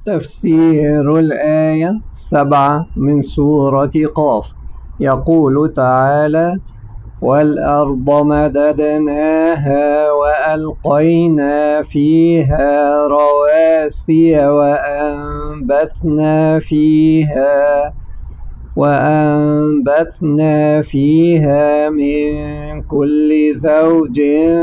تفسير الآية 7 من سورة قاف. يقول تعالى: والأرض مددناها وألقينا فيها رواسي وأنبتنا فيها من كل زوج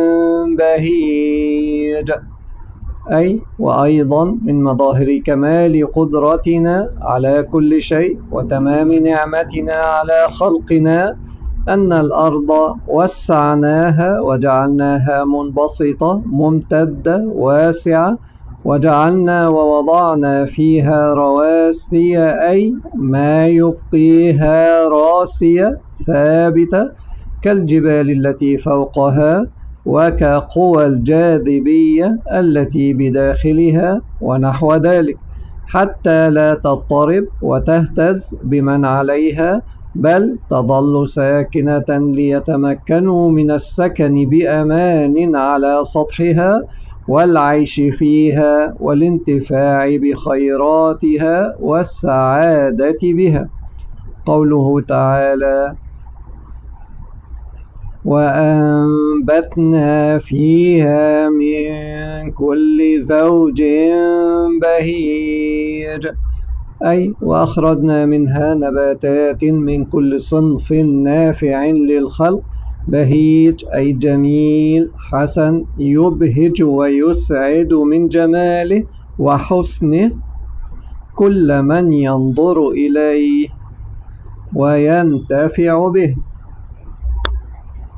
بهيج. أي وأيضا من مظاهر كمال قدرتنا على كل شيء وتمام نعمتنا على خلقنا أن الأرض وسعناها وجعلناها منبسطة ممتدة واسعة، وجعلنا ووضعنا فيها رواسي أي ما يبقيها راسية ثابتة كالجبال التي فوقها وكقوى الجاذبية التي بداخلها ونحو ذلك، حتى لا تضطرب وتهتز بمن عليها، بل تظل ساكنة ليتمكنوا من السكن بأمان على سطحها والعيش فيها والانتفاع بخيراتها والسعادة بها. قوله تعالى: وأنبتنا فيها من كل زوج بهيج، أي وأخرجنا منها نباتات من كل صنف نافع للخلق. بهيج أي جميل حسن يبهج ويسعد من جماله وحسنه كل من ينظر إليه وينتفع به.